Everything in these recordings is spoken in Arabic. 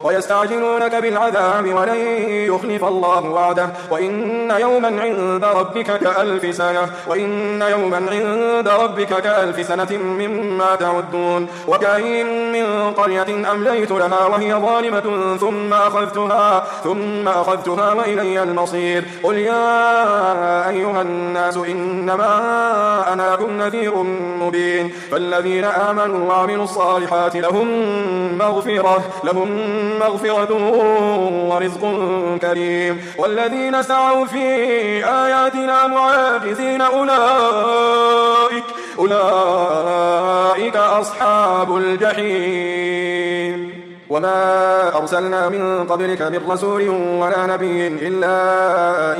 ويستعجلونك بالعذاب ولن يخلف الله وعده وإن يوما عند ربك كألف سنة مما تعدون وكأين من قرية أمليت لها وهي ظالمة ثم أخذتها وإلي المصير قل يا أيها الناس إنما أنا لكم نذير مبين فالذين آمنوا وعملوا الصالحات لهم مغفرة ورزق كريم والذين سعوا في آياتنا معاجزين أولئك أصحاب الجحيم وما أرسلنا من قبلك من رسول ولا نبي إلا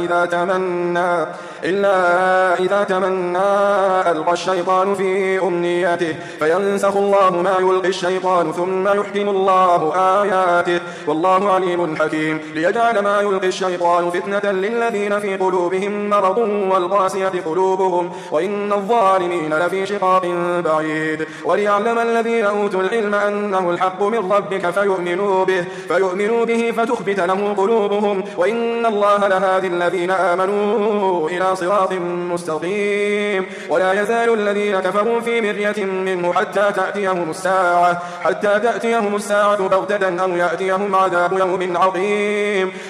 إذا تمنى ألقى الشيطان في أمنيته فينسخ الله ما يلقي الشيطان ثم يحكم الله آياته والله عليم حكيم ليجعل ما يلقي الشيطان فتنة للذين في قلوبهم مرض والقاسية قلوبهم وإن الظالمين لفي شقاق بعيد وليعلم الذين أوتوا العلم أنه الحق من ربك فيؤمنوا به فتخبت له قلوبهم وإن الله لهادي الذين آمنوا إلى صراط مستقيم ولا يزال الذين كفروا في مرية منه حتى تأتيهم الساعة بغتة أو يأتيهم عذاب يوم عظيم